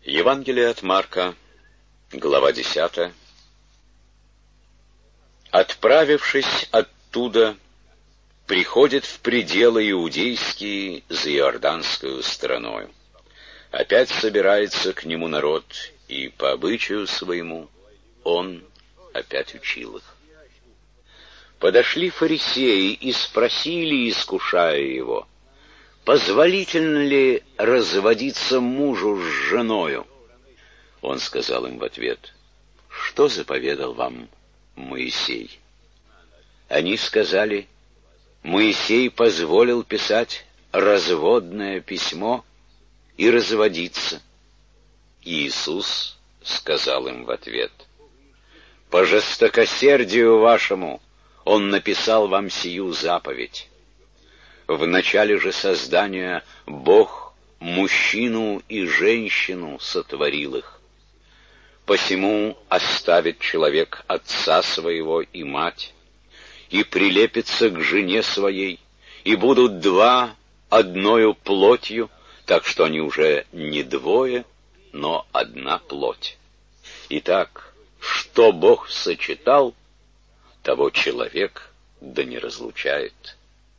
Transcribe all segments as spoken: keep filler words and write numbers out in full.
Евангелие от Марка, глава десятая. Отправившись оттуда, приходит в пределы иудейские за Иорданскую стороною. Опять собирается к нему народ, и по обычаю своему он опять учил их. Подошли фарисеи и спросили, искушая его: позволительно ли разводиться мужу с женою? Он сказал им в ответ: что заповедал вам Моисей? Они сказали: Моисей позволил писать разводное письмо и разводиться. И Иисус сказал им в ответ: по жестокосердию вашему Он написал вам сию заповедь. В начале же создания Бог мужчину и женщину сотворил их. Посему оставит человек отца своего и мать, и прилепится к жене своей, и будут два одною плотью, так что они уже не двое, но одна плоть. Итак, что Бог сочетал, того человек да не разлучает.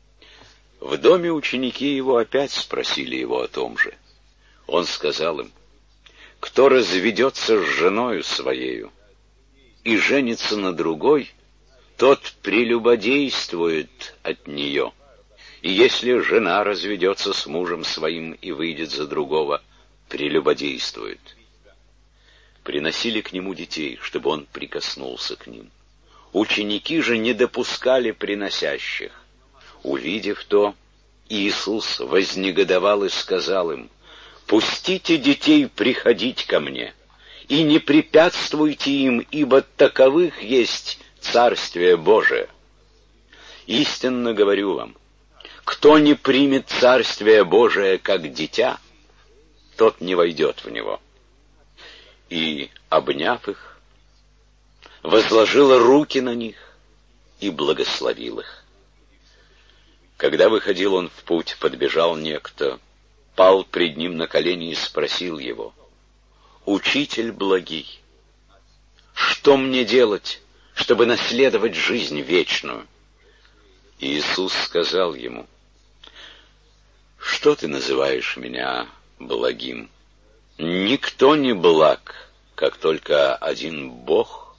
В доме ученики его опять спросили его о том же. Он сказал им: кто разведется с женою своею и женится на другой, тот прелюбодействует от нее. И если жена разведется с мужем своим и выйдет за другого, прелюбодействует. Приносили к нему детей, чтобы он прикоснулся к ним. Ученики же не допускали приносящих. Увидев то, Иисус вознегодовал и сказал им: пустите детей приходить ко мне, и не препятствуйте им, ибо таковых есть Царствие Божие. Истинно говорю вам, кто не примет Царствие Божие как дитя, тот не войдет в него. И, обняв их, возложил руки на них и благословил их. Когда выходил он в путь, подбежал некто, пал пред ним на колени и спросил его: «Учитель благий, что мне делать, чтобы наследовать жизнь вечную?» И Иисус сказал ему: «Что ты называешь меня благим? Никто не благ, как только один Бог.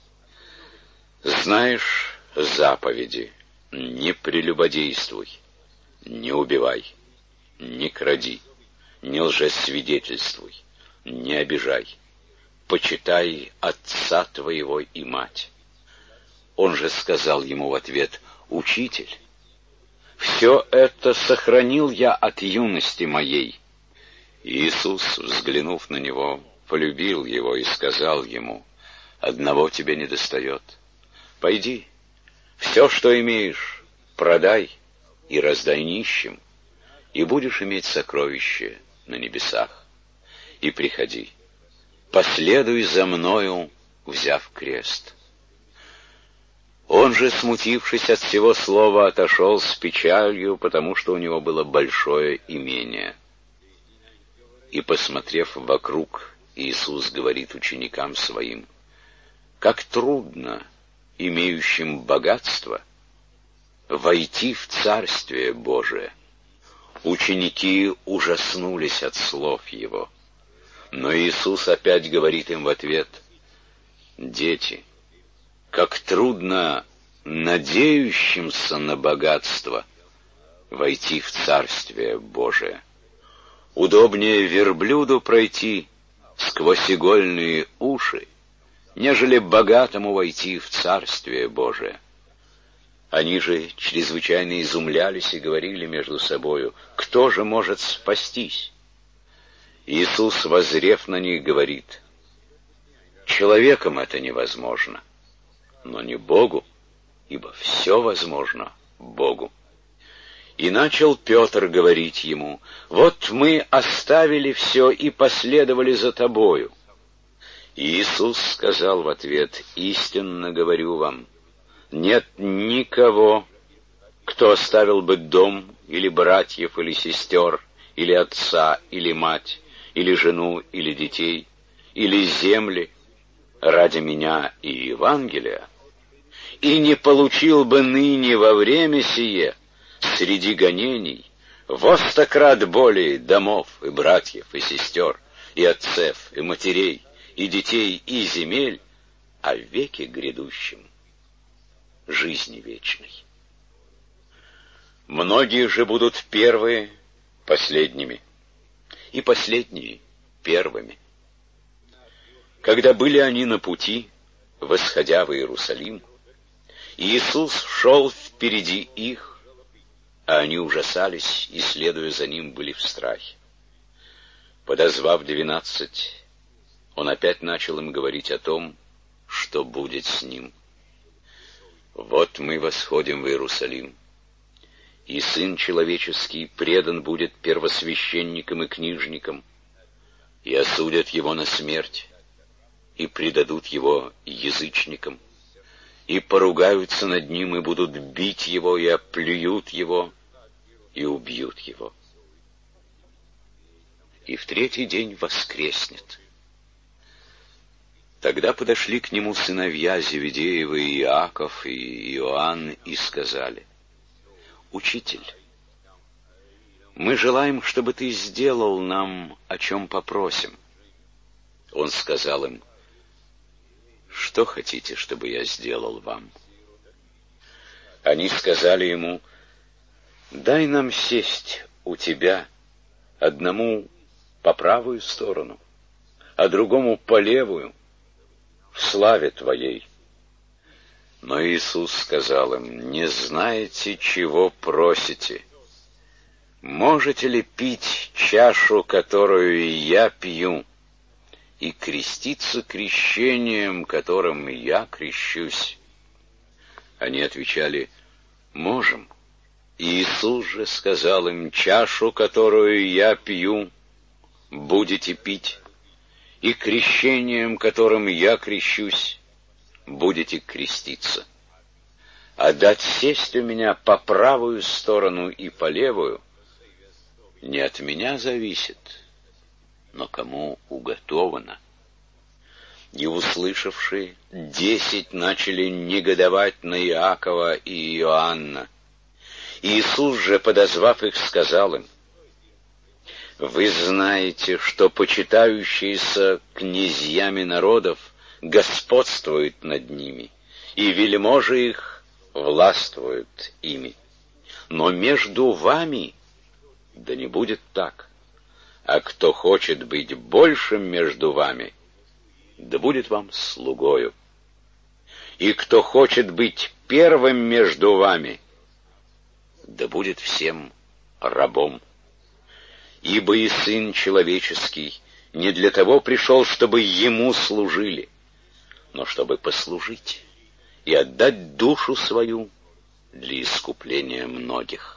Знаешь заповеди: не прелюбодействуй, не убивай, не кради, не лжесвидетельствуй, не обижай, почитай отца твоего и мать». Он же сказал ему в ответ: «Учитель, все это сохранил я от юности моей». Иисус, взглянув на него, полюбил его и сказал ему: «Одного тебе недостает. Пойди, все, что имеешь, продай и раздай нищим, и будешь иметь сокровище на небесах. И приходи, последуй за мною, взяв крест». Он же, смутившись от всего слова, отошел с печалью, потому что у него было большое имение. И, посмотрев вокруг, Иисус говорит ученикам своим: как трудно имеющим богатство войти в Царствие Божие. Ученики ужаснулись от слов его. Но Иисус опять говорит им в ответ: дети, как трудно надеющимся на богатство войти в Царствие Божие. Удобнее верблюду пройти сквозь игольные уши, нежели богатому войти в Царствие Божие. Они же чрезвычайно изумлялись и говорили между собою: кто же может спастись? Иисус, воззрев на них, говорит: человеком это невозможно, но не Богу, ибо все возможно Богу. И начал Петр говорить ему: вот мы оставили все и последовали за тобою. И Иисус сказал в ответ: истинно говорю вам, нет никого, кто оставил бы дом, или братьев, или сестер, или отца, или мать, или жену, или детей, или земли ради меня и Евангелия, и не получил бы ныне во время сие среди гонений во сто крат более домов и братьев и сестер, и отцев, и матерей, и детей, и земель, а в веке грядущем жизни вечной. Многие же будут первые последними, и последние первыми. Когда были они на пути, восходя в Иерусалим, Иисус шел впереди их, а они ужасались и, следуя за ним, были в страхе. Подозвав двенадцать, он опять начал им говорить о том, что будет с ним. «Вот мы восходим в Иерусалим, и Сын Человеческий предан будет первосвященникам и книжникам, и осудят его на смерть, и предадут его язычникам, и поругаются над ним, и будут бить его, и оплюют его, и убьют его. И в третий день воскреснет». Тогда подошли к нему сыновья Зеведеевы, Иаков и Иоанн, и сказали: «Учитель, мы желаем, чтобы ты сделал нам, о чем попросим». Он сказал им: «Что хотите, чтобы я сделал вам?» Они сказали ему: «Дай нам сесть у тебя, одному по правую сторону, а другому по левую, в славе твоей». Но Иисус сказал им: «Не знаете, чего просите. Можете ли пить чашу, которую я пью, и креститься крещением, которым я крещусь?» Они отвечали: «Можем». Иисус же сказал им: «Чашу, которую я пью, будете пить, и крещением, которым я крещусь, будете креститься. А дать сесть у меня по правую сторону и по левую не от меня зависит, но кому уготовано». И услышавшие, десять начали негодовать на Иакова и Иоанна. Иисус же, подозвав их, сказал им: «Вы знаете, что почитающиеся князьями народов господствуют над ними, и вельможи их властвуют ими. Но между вами да не будет так. А кто хочет быть большим между вами, да будет вам слугою. И кто хочет быть первым между вами, да будет всем рабом. Ибо и Сын Человеческий не для того пришел, чтобы Ему служили, но чтобы послужить и отдать душу свою для искупления многих».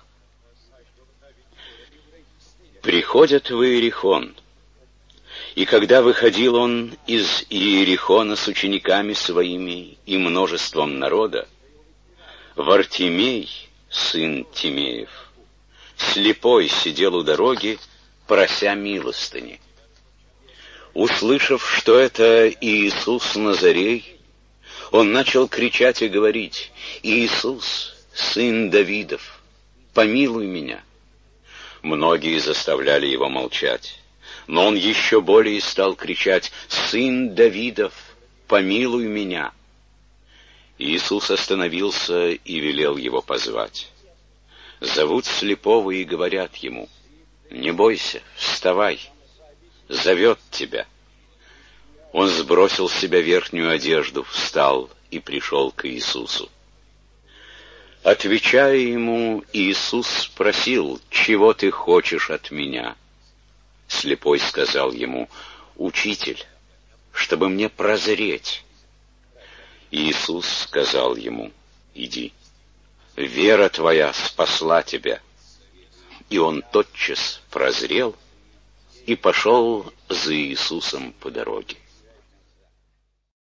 Приходят в Иерихон, и когда выходил он из Иерихона с учениками своими и множеством народа, Вартимей, сын Тимеев, слепой, сидел у дороги, прося милостыни. Услышав, что это Иисус Назарей, он начал кричать и говорить: «Иисус, сын Давидов, помилуй меня». Многие заставляли его молчать, но он еще более стал кричать: «Сын Давидов, помилуй меня». Иисус остановился и велел его позвать. Зовут слепого и говорят ему: «Не бойся, вставай, зовет тебя». Он сбросил с себя верхнюю одежду, встал и пришел к Иисусу. Отвечая ему, Иисус спросил: «Чего ты хочешь от меня?» Слепой сказал ему: «Учитель, чтобы мне прозреть». Иисус сказал ему: «Иди, вера твоя спасла тебя». И он тотчас прозрел и пошел за Иисусом по дороге.